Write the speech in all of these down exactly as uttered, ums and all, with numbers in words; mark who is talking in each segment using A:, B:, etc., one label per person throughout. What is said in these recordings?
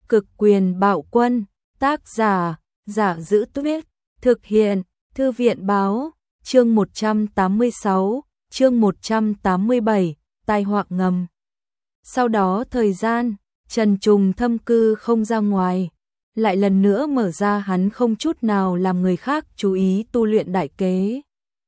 A: Cực quyền bạo quân, tác giả, Giả Giữ Tuyết, thực hiện, Thư viện báo, chương một trăm tám mươi sáu, chương một trăm tám mươi bảy, tai họa ngầm. Sau đó thời gian, Trần Trùng thâm cư không ra ngoài, lại lần nữa mở ra hắn không chút nào làm người khác chú ý tu luyện đại kế.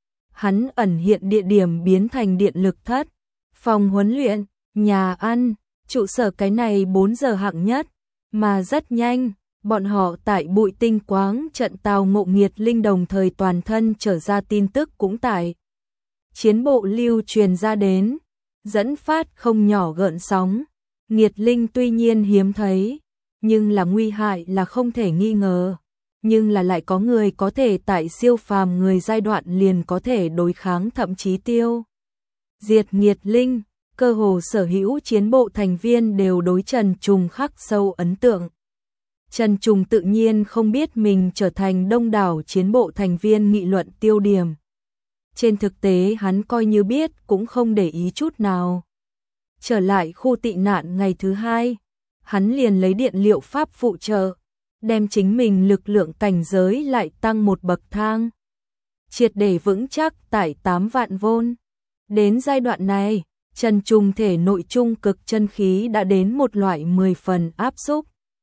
A: Hắn ẩn hiện địa điểm biến thành điện lực thất, phòng huấn luyện, nhà ăn, trụ sở cái này bốn giờ hạng nhất, mà rất nhanh, bọn họ tại Bụi Tinh Quáng trận tàu ngộ nghiệt linh đồng thời toàn thân trở ra tin tức cũng tại chiến bộ lưu truyền ra đến, dẫn phát không nhỏ gợn sóng. Nghiệt linh tuy nhiên hiếm thấy, nhưng là nguy hại là không thể nghi ngờ, nhưng là lại có người có thể tại siêu phàm người giai đoạn liền có thể đối kháng thậm chí tiêu diệt nghiệt linh. Cơ hồ sở hữu chiến bộ thành viên đều đối Trần Trùng khắc sâu ấn tượng. Trần Trùng tự nhiên không biết mình trở thành đông đảo chiến bộ thành viên nghị luận tiêu điểm. Trên thực tế hắn coi như biết cũng không để ý chút nào. Trở lại khu tị nạn ngày thứ hai, hắn liền lấy điện liệu pháp phụ trợ, đem chính mình lực lượng cảnh giới lại tăng một bậc thang. Triệt để vững chắc tại tám vạn vôn. Đến giai đoạn này, Trần Trùng thể nội trung cực chân khí đã đến một loại mười phần áp xúc.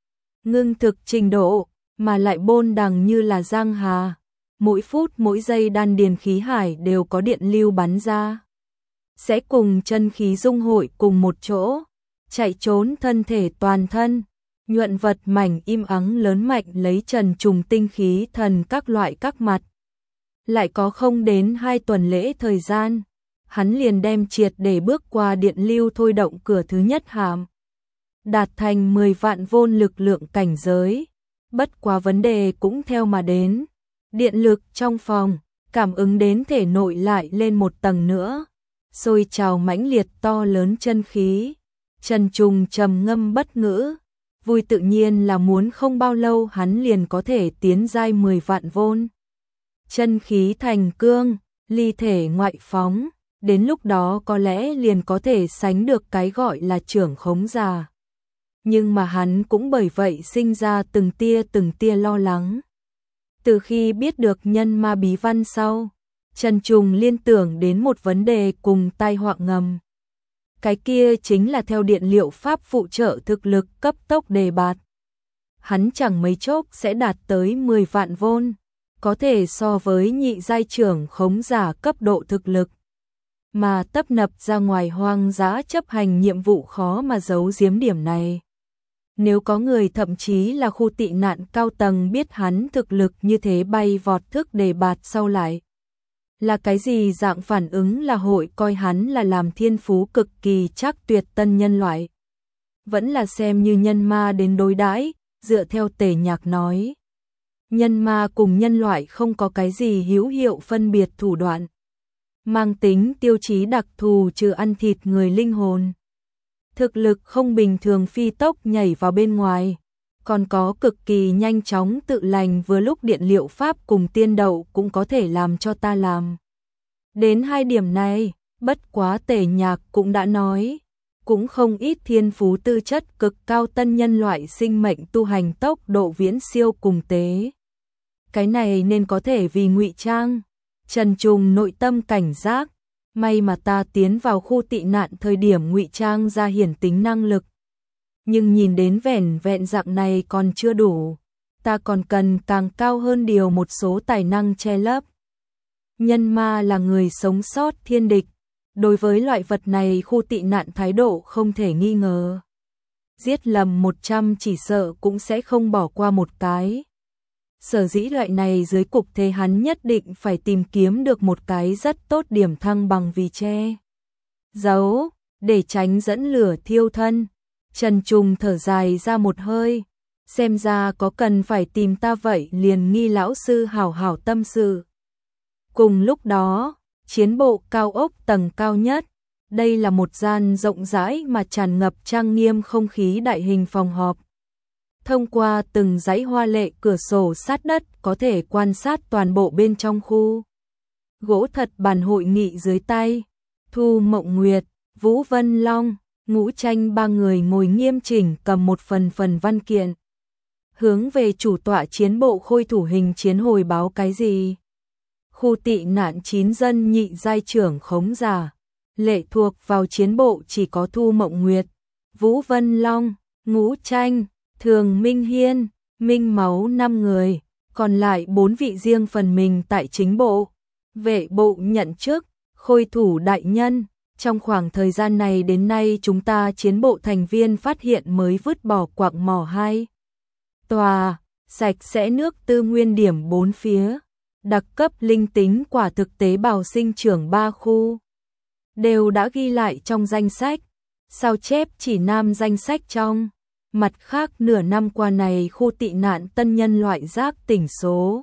A: Ngưng thực trình độ, mà lại bôn đằng như là giang hà. Mỗi phút mỗi giây đan điền khí hải đều có điện lưu bắn ra. Sẽ cùng chân khí dung hội cùng một chỗ, chạy trốn thân thể toàn thân. Nhuận vật mảnh im ắng lớn mạnh lấy Trần Trùng tinh khí thần các loại các mặt. Lại có không đến hai tuần lễ thời gian. Hắn liền đem triệt để bước qua điện lưu thôi động cửa thứ nhất hàm. Đạt thành mười vạn vôn lực lượng cảnh giới. Bất quá vấn đề cũng theo mà đến. Điện lực trong phòng, cảm ứng đến thể nội lại lên một tầng nữa. Sôi trào mãnh liệt to lớn chân khí. Trần Trùng trầm ngâm bất ngữ. Vui tự nhiên là muốn không bao lâu hắn liền có thể tiến giai mười vạn vôn. Chân khí thành cương, ly thể ngoại phóng. Đến lúc đó có lẽ liền có thể sánh được cái gọi là trưởng khống giả. Nhưng mà hắn cũng bởi vậy sinh ra từng tia từng tia lo lắng. Từ khi biết được nhân ma bí văn sau, Trần Trùng liên tưởng đến một vấn đề cùng tai họa ngầm. Cái kia chính là theo điện liệu pháp phụ trợ thực lực cấp tốc đề bạt. Hắn chẳng mấy chốc sẽ đạt tới mười vạn vôn, có thể so với nhị giai trưởng khống giả cấp độ thực lực. Mà tấp nập ra ngoài hoang dã chấp hành nhiệm vụ khó mà giấu giếm điểm này. Nếu có người thậm chí là khu tị nạn cao tầng biết hắn thực lực như thế bay vọt thức đề bạt sau lại. Là cái gì dạng phản ứng là hội coi hắn là làm thiên phú cực kỳ chắc tuyệt tân nhân loại. Vẫn là xem như nhân ma đến đối đãi, dựa theo Tề Nhạc nói. Nhân ma cùng nhân loại không có cái gì hữu hiệu phân biệt thủ đoạn. Mang tính tiêu chí đặc thù trừ ăn thịt người linh hồn. Thực lực không bình thường phi tốc nhảy vào bên ngoài, còn có cực kỳ nhanh chóng tự lành vừa lúc điện liệu pháp cùng tiên đậu cũng có thể làm cho ta làm. Đến hai điểm này, bất quá Tề Nhạc cũng đã nói, cũng không ít thiên phú tư chất cực cao tân nhân loại sinh mệnh tu hành tốc độ viễn siêu cùng tế. Cái này nên có thể vì ngụy trang. Trần Trùng nội tâm cảnh giác, may mà ta tiến vào khu tị nạn thời điểm ngụy trang ra hiển tính năng lực. Nhưng nhìn đến vẻn vẹn dạng này còn chưa đủ, ta còn cần càng cao hơn điều một số tài năng che lấp. Nhân ma là người sống sót thiên địch, đối với loại vật này khu tị nạn thái độ không thể nghi ngờ. Giết lầm một trăm chỉ sợ cũng sẽ không bỏ qua một cái. Sở dĩ loại này dưới cục thế hắn nhất định phải tìm kiếm được một cái rất tốt điểm thăng bằng vì che giấu, để tránh dẫn lửa thiêu thân. Trần Trùng thở dài ra một hơi, xem ra có cần phải tìm ta vậy liền nghi lão sư hảo hảo tâm sự. Cùng lúc đó, chiến bộ cao ốc tầng cao nhất, đây là một gian rộng rãi mà tràn ngập trang nghiêm không khí đại hình phòng họp. Thông qua từng dãy hoa lệ cửa sổ sát đất có thể quan sát toàn bộ bên trong khu. Gỗ thật bàn hội nghị dưới tay, Thu Mộng Nguyệt, Vũ Vân Long, Ngũ Tranh ba người ngồi nghiêm chỉnh cầm một phần phần văn kiện. Hướng về chủ tọa chiến bộ khôi thủ hình chiến hồi báo cái gì? Khu tị nạn chín dân nhị giai trưởng khống giả. Lệ thuộc vào chiến bộ chỉ có Thu Mộng Nguyệt, Vũ Vân Long, Ngũ Tranh, Thường Minh Hiên, Minh Máu năm người, còn lại bốn vị riêng phần mình tại chính bộ. Vệ bộ nhận chức, khôi thủ đại nhân. Trong khoảng thời gian này đến nay chúng ta chiến bộ thành viên phát hiện mới vứt bỏ quặng mỏ hai tòa, sạch sẽ nước tư nguyên điểm bốn phía, đặc cấp linh tính quả thực tế bào sinh trưởng ba khu. Đều đã ghi lại trong danh sách, sao chép chỉ nam danh sách trong. Mặt khác nửa năm qua này khu tị nạn tân nhân loại giác tỉnh số.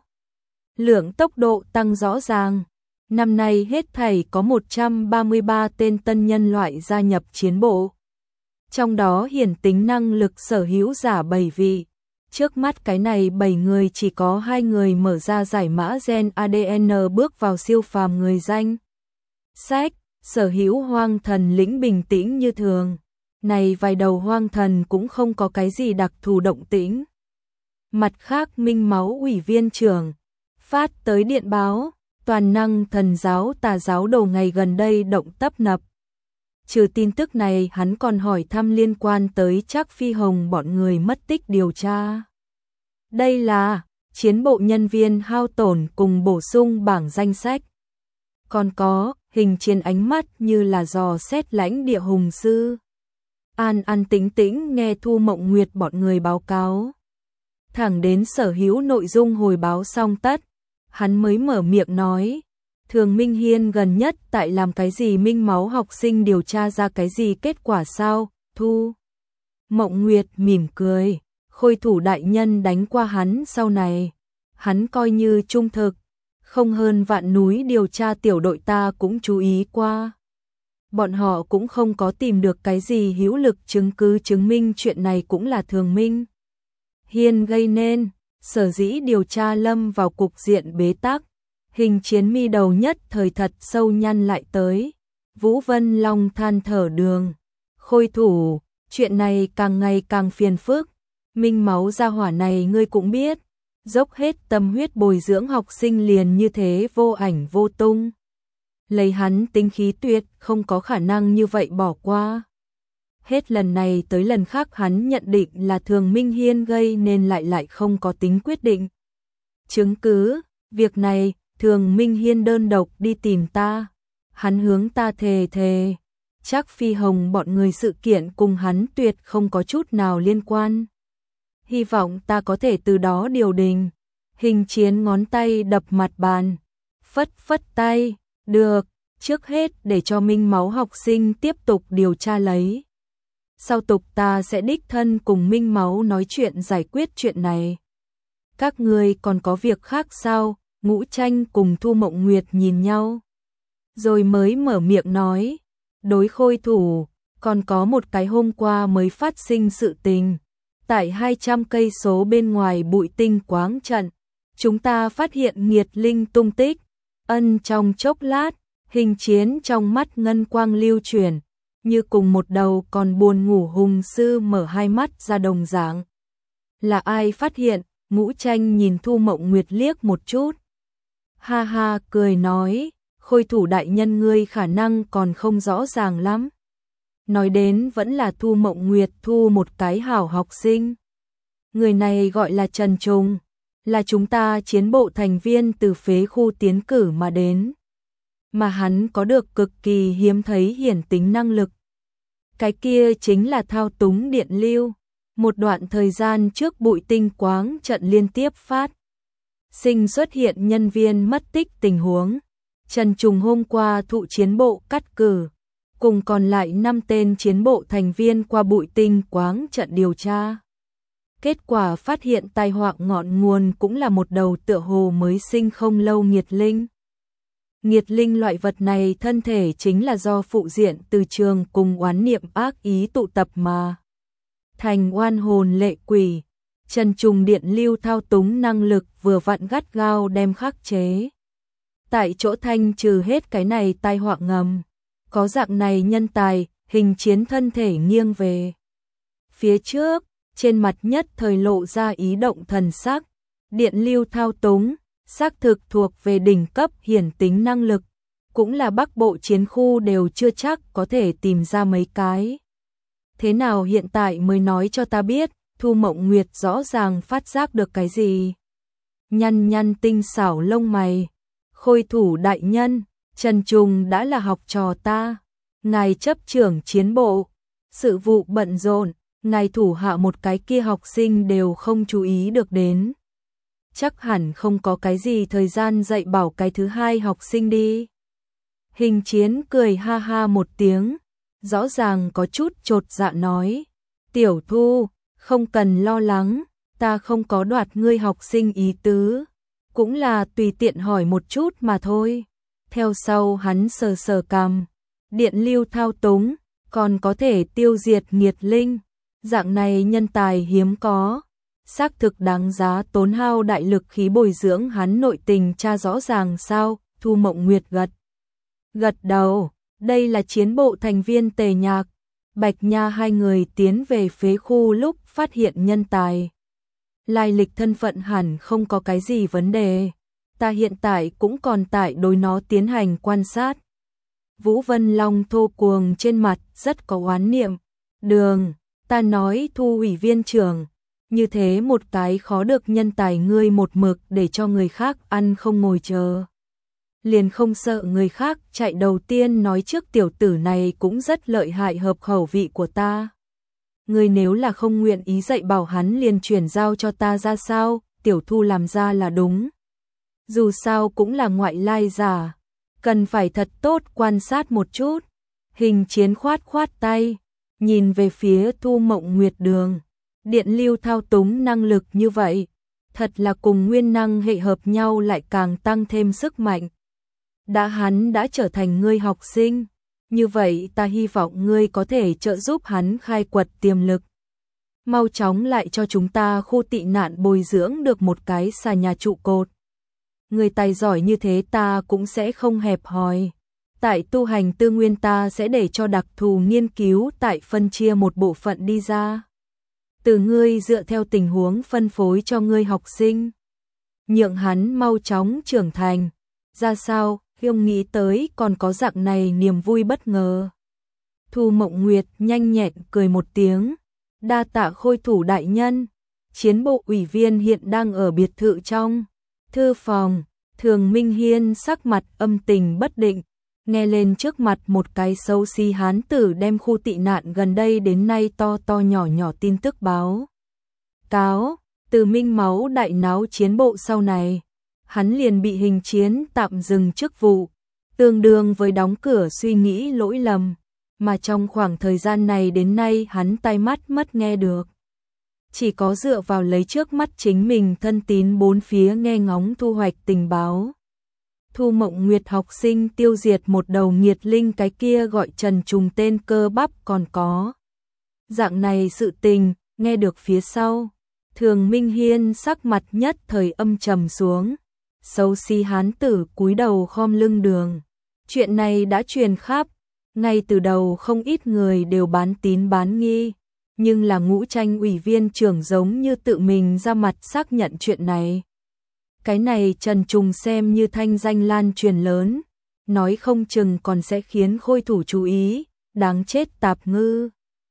A: Lượng tốc độ tăng rõ ràng. Năm nay hết thảy có một trăm ba mươi ba tên tân nhân loại gia nhập chiến bộ. Trong đó hiển tính năng lực sở hữu giả bảy vị. Trước mắt cái này bảy người chỉ có hai người mở ra giải mã gen a đê en bước vào siêu phàm người danh. Sách, sở hữu hoang thần lĩnh bình tĩnh như thường. Này vài đầu hoang thần cũng không có cái gì đặc thù động tĩnh. Mặt khác Minh Máu ủy viên trưởng phát tới điện báo. Toàn năng thần giáo tà giáo đầu ngày gần đây động tấp nập. Trừ tin tức này hắn còn hỏi thăm liên quan tới Trác Phi Hồng bọn người mất tích điều tra. Đây là chiến bộ nhân viên hao tổn cùng bổ sung bảng danh sách. Còn có hình chiến ánh mắt như là dò xét lãnh địa hùng sư. An an tĩnh tĩnh nghe Thu Mộng Nguyệt bọn người báo cáo. Thẳng đến sở hữu nội dung hồi báo xong tất. Hắn mới mở miệng nói, Thường Minh Hiên gần nhất tại làm cái gì Minh Máu học sinh điều tra ra cái gì kết quả sao, Thu. Mộng Nguyệt mỉm cười, khôi thủ đại nhân đánh qua hắn sau này. Hắn coi như trung thực, không hơn vạn núi điều tra tiểu đội ta cũng chú ý qua. Bọn họ cũng không có tìm được cái gì hữu lực chứng cứ chứng minh chuyện này cũng là Thường Minh Hiên gây nên. Sở dĩ điều tra lâm vào cục diện bế tắc, hình chiến mi đầu nhất thời thật sâu nhăn lại tới. Vũ Vân Long than thở đường. Khôi thủ, chuyện này càng ngày càng phiền phức. Minh Máu gia hỏa này ngươi cũng biết. Dốc hết tâm huyết bồi dưỡng học sinh liền như thế vô ảnh vô tung. Lấy hắn tính khí tuyệt không có khả năng như vậy bỏ qua. Hết lần này tới lần khác hắn nhận định là Thường Minh Hiên gây nên lại lại không có tính quyết định. Chứng cứ, việc này, Thường Minh Hiên đơn độc đi tìm ta. Hắn hướng ta thề thề. Trác Phi Hồng bọn người sự kiện cùng hắn tuyệt không có chút nào liên quan. Hy vọng ta có thể từ đó điều đình. Hình chiến ngón tay đập mặt bàn. Phất phất tay, được, trước hết để cho Minh Máu học sinh tiếp tục điều tra lấy. Sau tục ta sẽ đích thân cùng Minh Máu nói chuyện giải quyết chuyện này. Các người còn có việc khác sao? Ngũ Tranh cùng Thu Mộng Nguyệt nhìn nhau. Rồi mới mở miệng nói. Đối khôi thủ, còn có một cái hôm qua mới phát sinh sự tình. Tại hai trăm cây số bên ngoài bụi tinh quáng trận, chúng ta phát hiện nghiệt linh tung tích. Ân trong chốc lát, hình chiến trong mắt ngân quang lưu chuyển. Như cùng một đầu còn buồn ngủ hùng sư mở hai mắt ra đồng dạng. Là ai phát hiện? Ngũ Tranh nhìn Thu Mộng Nguyệt liếc một chút. Ha ha cười nói, khôi thủ đại nhân ngươi khả năng còn không rõ ràng lắm. Nói đến vẫn là Thu Mộng Nguyệt thu một cái hảo học sinh. Người này gọi là Trần Trùng, là chúng ta chiến bộ thành viên từ phế khu tiến cử mà đến. Mà hắn có được cực kỳ hiếm thấy hiển tính năng lực. Cái kia chính là thao túng điện lưu. Một đoạn thời gian trước bụi tinh quáng trận liên tiếp phát sinh xuất hiện nhân viên mất tích tình huống. Trần Trùng hôm qua thụ chiến bộ cắt cử, cùng còn lại năm tên chiến bộ thành viên qua bụi tinh quáng trận điều tra. Kết quả phát hiện tai họa ngọn nguồn cũng là một đầu tựa hồ mới sinh không lâu nghiệt linh. Nghiệt linh loại vật này thân thể chính là do phụ diện từ trường cùng oán niệm ác ý tụ tập mà thành oan hồn lệ quỷ. Trần Trùng điện lưu thao túng năng lực vừa vặn gắt gao đem khắc chế. Tại chỗ thanh trừ hết cái này tai họa ngầm. Có dạng này nhân tài, Hình Chiến thân thể nghiêng về phía trước, trên mặt nhất thời lộ ra ý động thần sắc. Điện lưu thao túng, xác thực thuộc về đỉnh cấp hiển tính năng lực, cũng là Bắc Bộ chiến khu đều chưa chắc có thể tìm ra mấy cái. Thế nào hiện tại mới nói cho ta biết? Thu Mộng Nguyệt rõ ràng phát giác được cái gì. Nhăn nhăn tinh xảo lông mày. Khôi thủ đại nhân, Trần Trùng đã là học trò ta. Ngài chấp trưởng chiến bộ, sự vụ bận rộn, ngài thủ hạ một cái kia học sinh đều không chú ý được đến. Chắc hẳn không có cái gì thời gian dạy bảo cái thứ hai học sinh đi. Hình Chiến cười ha ha một tiếng, rõ ràng có chút chột dạ nói. Tiểu Thu, không cần lo lắng, ta không có đoạt ngươi học sinh ý tứ, cũng là tùy tiện hỏi một chút mà thôi. Theo sau hắn sờ sờ cằm, điện lưu thao túng, còn có thể tiêu diệt nghiệt linh, dạng này nhân tài hiếm có, xác thực đáng giá tốn hao đại lực khí bồi dưỡng hắn nội tình tra rõ ràng sao? Thu Mộng Nguyệt gật gật đầu, đây là chiến bộ thành viên Tề Nhạc, Bạch Nha hai người tiến về phế khu lúc phát hiện nhân tài. Lai lịch thân phận hẳn không có cái gì vấn đề, ta hiện tại cũng còn tại đối nó tiến hành quan sát. Vũ Vân Long thô cuồng trên mặt rất có oán niệm. Đường, ta nói Thu ủy viên trưởng, như thế một cái khó được nhân tài ngươi một mực để cho người khác ăn không ngồi chờ. Liền không sợ người khác chạy đầu tiên nói trước tiểu tử này cũng rất lợi hại hợp khẩu vị của ta. Ngươi nếu là không nguyện ý dạy bảo hắn liền chuyển giao cho ta ra sao? Tiểu Thu làm ra là đúng. Dù sao cũng là ngoại lai giả, cần phải thật tốt quan sát một chút. Hình Chiến khoát khoát tay, nhìn về phía Thu Mộng Nguyệt đường. Điện lưu thao túng năng lực như vậy, thật là cùng nguyên năng hệ hợp nhau lại càng tăng thêm sức mạnh. Đã hắn đã trở thành ngươi học sinh, như vậy ta hy vọng ngươi có thể trợ giúp hắn khai quật tiềm lực. Mau chóng lại cho chúng ta khu tị nạn bồi dưỡng được một cái xà nhà trụ cột. Người tài giỏi như thế ta cũng sẽ không hẹp hòi. Tại tu hành tư nguyên ta sẽ để cho đặc thù nghiên cứu tại phân chia một bộ phận đi ra. Từ ngươi dựa theo tình huống phân phối cho ngươi học sinh. Nhượng hắn mau chóng trưởng thành. Ra sao, không nghĩ tới còn có dạng này niềm vui bất ngờ. Thu Mộng Nguyệt nhanh nhẹn cười một tiếng. Đa tạ Khôi thủ đại nhân. Chiến bộ ủy viên hiện đang ở biệt thự trong thư phòng. Thường Minh Hiên sắc mặt âm tình bất định, nghe lên trước mặt một cái xấu xí hán tử đem khu tị nạn gần đây đến nay to to nhỏ nhỏ tin tức báo cáo. Từ Minh Máu đại náo chiến bộ sau này, hắn liền bị Hình Chiến tạm dừng chức vụ, tương đương với đóng cửa suy nghĩ lỗi lầm, mà trong khoảng thời gian này đến nay hắn tai mắt mất nghe được. Chỉ có dựa vào lấy trước mắt chính mình thân tín bốn phía nghe ngóng thu hoạch tình báo. Thu Mộng Nguyệt học sinh tiêu diệt một đầu nghiệt linh, cái kia gọi Trần Trùng tên cơ bắp còn có. Dạng này sự tình, nghe được phía sau. Thường Minh Hiên sắc mặt nhất thời âm trầm xuống. Xấu xí hán tử cúi đầu khom lưng đường. Chuyện này đã truyền khắp. Ngay từ đầu không ít người đều bán tín bán nghi. Nhưng là Ngũ Tranh ủy viên trưởng giống như tự mình ra mặt xác nhận chuyện này. Cái này Trần Trùng xem như thanh danh lan truyền lớn, nói không chừng còn sẽ khiến Khôi thủ chú ý, đáng chết tạp ngư.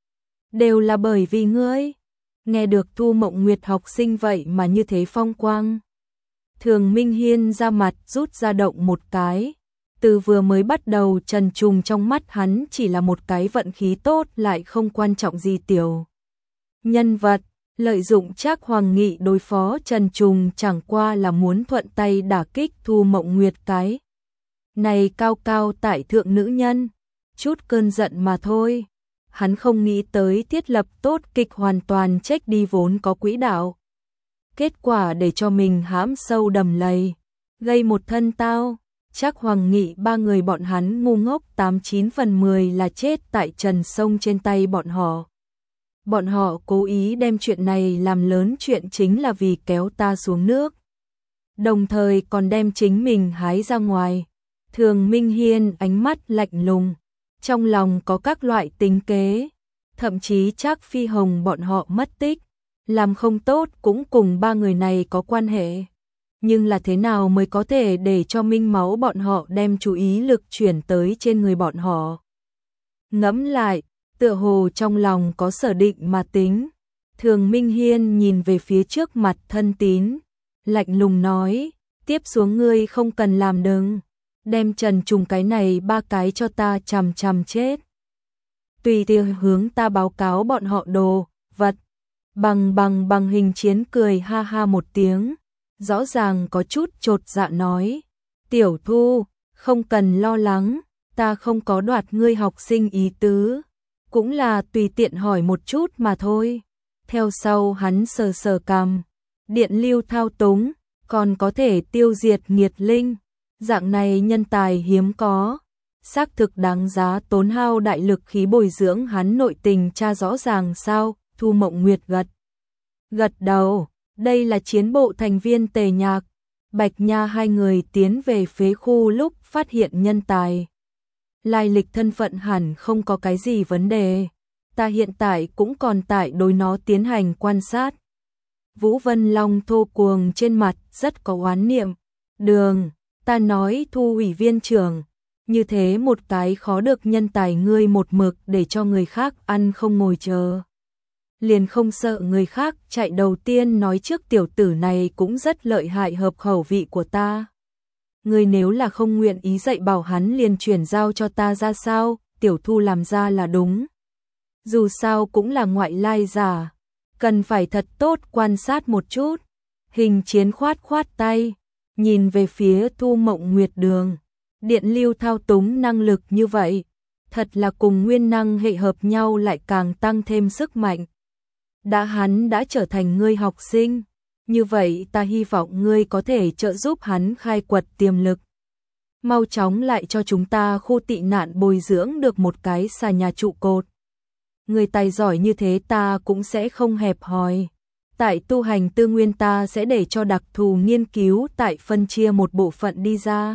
A: Đều là bởi vì ngươi. Nghe được Thu Mộng Nguyệt học sinh vậy mà như thế phong quang. Thường Minh Hiên ra mặt rút ra động một cái. Từ vừa mới bắt đầu Trần Trùng trong mắt hắn chỉ là một cái vận khí tốt lại không quan trọng gì tiểu nhân vật, lợi dụng Trác Hoàng Nghị đối phó Trần Trùng chẳng qua là muốn thuận tay đả kích Thu Mộng Nguyệt cái này cao cao tại thượng nữ nhân, chút cơn giận mà thôi. Hắn không nghĩ tới thiết lập tốt kịch hoàn toàn chết đi vốn có quỹ đạo. Kết quả để cho mình hãm sâu đầm lầy, gây một thân tao. Trác Hoàng Nghị ba người bọn hắn ngu ngốc tám chín phần mười là chết tại Trần Sông trên tay bọn họ. Bọn họ cố ý đem chuyện này làm lớn chuyện chính là vì kéo ta xuống nước. Đồng thời còn đem chính mình hái ra ngoài. Thường Minh Hiên ánh mắt lạnh lùng. trong lòng có các loại tính kế, thậm chí Trác Phi Hồng bọn họ mất tích, làm không tốt cũng cùng ba người này có quan hệ. Nhưng là thế nào mới có thể để cho Minh Máu bọn họ đem chú ý lực chuyển tới trên người bọn họ? Ngẫm lại, tựa hồ trong lòng có sở định mà tính. Thường Minh Hiên nhìn về phía trước mặt Thân Tín, lạnh lùng nói, tiếp xuống ngươi không cần làm đừng, đem Trần Trùng cái này ba cái cho ta chằm chằm chết. Tùy theo hướng ta báo cáo bọn họ đồ, vật. Bằng bằng bằng Hình Chiến cười ha ha một tiếng, rõ ràng có chút chột dạ nói, Tiểu Thu, không cần lo lắng, ta không có đoạt ngươi học sinh ý tứ, cũng là tùy tiện hỏi một chút mà thôi. Theo sau hắn sờ sờ cằm, điện lưu thao túng, còn có thể tiêu diệt nghiệt linh, dạng này nhân tài hiếm có, xác thực đáng giá tốn hao đại lực khí bồi dưỡng hắn nội tình tra rõ ràng sao? Thu Mộng Nguyệt gật gật đầu, đây là chiến bộ thành viên Tề Nhạc, Bạch Nha hai người tiến về phế khu lúc phát hiện nhân tài. Lai lịch thân phận hẳn không có cái gì vấn đề, ta hiện tại cũng còn tại đối nó tiến hành quan sát. Vũ Vân Long thô cuồng trên mặt rất có oán niệm, đường, ta nói Thu ủy viên trưởng, như thế một cái khó được nhân tài ngươi một mực để cho người khác ăn không ngồi chờ. Liền không sợ người khác chạy đầu tiên nói trước tiểu tử này cũng rất lợi hại hợp khẩu vị của ta. Ngươi nếu là không nguyện ý dạy bảo hắn liền chuyển giao cho ta ra sao, Tiểu Thu làm ra là đúng. Dù sao cũng là ngoại lai giả, cần phải thật tốt quan sát một chút. Hình Chiến khoát khoát tay, nhìn về phía Thu Mộng Nguyệt đường, điện lưu thao túng năng lực như vậy, thật là cùng nguyên năng hệ hợp nhau lại càng tăng thêm sức mạnh. Đã hắn đã trở thành ngươi học sinh, như vậy ta hy vọng ngươi có thể trợ giúp hắn khai quật tiềm lực. Mau chóng lại cho chúng ta khu tị nạn bồi dưỡng được một cái xà nhà trụ cột. Người tài giỏi như thế ta cũng sẽ không hẹp hòi. Tại tu hành tư nguyên ta sẽ để cho đặc thù nghiên cứu tại phân chia một bộ phận đi ra.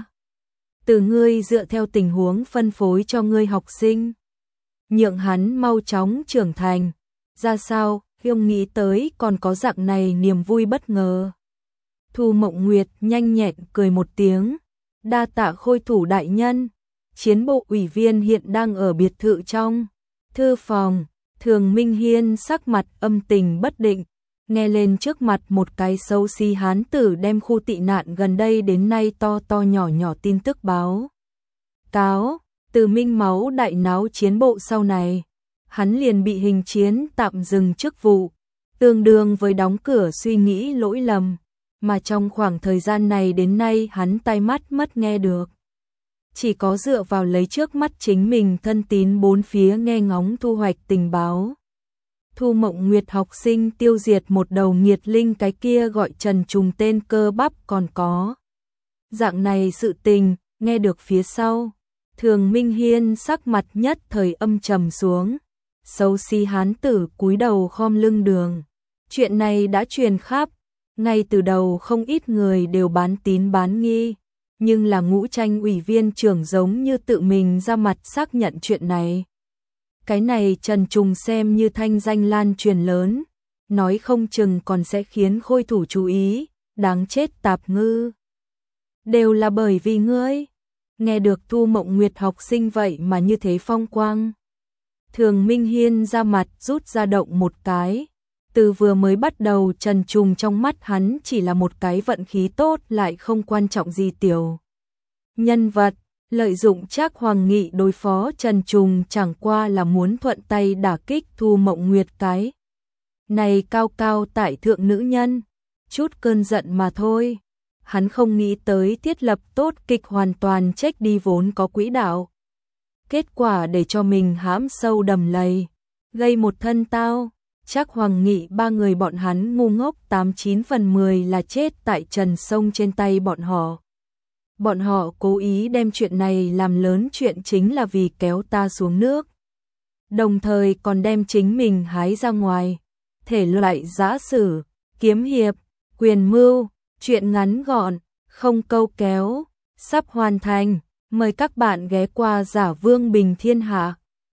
A: Từ ngươi dựa theo tình huống phân phối cho ngươi học sinh. Nhượng hắn mau chóng trưởng thành. Ra sao, không nghĩ tới còn có dạng này niềm vui bất ngờ. Thu Mộng Nguyệt nhanh nhẹn cười một tiếng. Đa tạ Khôi thủ đại nhân. Chiến bộ ủy viên hiện đang ở biệt thự trong thư phòng. Thường Minh Hiên sắc mặt âm tình bất định, nghe lên trước mặt một cái xấu xí hán tử đem khu tị nạn gần đây đến nay to to nhỏ nhỏ tin tức báo cáo. Từ Minh Máu đại náo chiến bộ sau này, hắn liền bị Hình Chiến tạm dừng chức vụ, tương đương với đóng cửa suy nghĩ lỗi lầm, mà trong khoảng thời gian này đến nay hắn tai mắt mất nghe được. Chỉ có dựa vào lấy trước mắt chính mình thân tín bốn phía nghe ngóng thu hoạch tình báo. Thu Mộng Nguyệt học sinh tiêu diệt một đầu nghiệt linh, cái kia gọi Trần Trùng tên cơ bắp còn có. Dạng này sự tình, nghe được phía sau. Thường Minh Hiên sắc mặt nhất thời âm trầm xuống. Xấu xí hán tử cúi đầu khom lưng đường. Chuyện này đã truyền khắp. Ngay từ đầu không ít người đều bán tín bán nghi. Nhưng là Ngũ Tranh ủy viên trưởng giống như tự mình ra mặt xác nhận chuyện này. Cái này Trần Trùng xem như thanh danh lan truyền lớn, nói không chừng còn sẽ khiến Khôi thủ chú ý, đáng chết tạp ngư. Đều là bởi vì ngươi. Nghe được Thu Mộng Nguyệt học sinh vậy mà như thế phong quang. Thường Minh Hiên ra mặt rút ra động một cái. Từ vừa mới bắt đầu Trần Trùng trong mắt hắn chỉ là một cái vận khí tốt lại không quan trọng gì tiểu nhân vật, lợi dụng Trác Hoàng Nghị đối phó Trần Trùng chẳng qua là muốn thuận tay đả kích Thu Mộng Nguyệt cái này cao cao tại thượng nữ nhân, chút cơn giận mà thôi. Hắn không nghĩ tới thiết lập tốt kịch hoàn toàn chết đi vốn có quỹ đạo. Kết quả để cho mình hãm sâu đầm lầy, gây một thân tao. Trác Hoàng Nghị ba người bọn hắn ngu ngốc tám chín phần mười là chết tại Trần Sông trên tay bọn họ. Bọn họ cố ý đem chuyện này làm lớn chuyện chính là vì kéo ta xuống nước. Đồng thời còn đem chính mình hái ra ngoài. Thể loại giã sử, kiếm hiệp, quyền mưu, chuyện ngắn gọn, không câu kéo, sắp hoàn thành. Mời các bạn ghé qua Giả Vương Bình Thiên Hạ.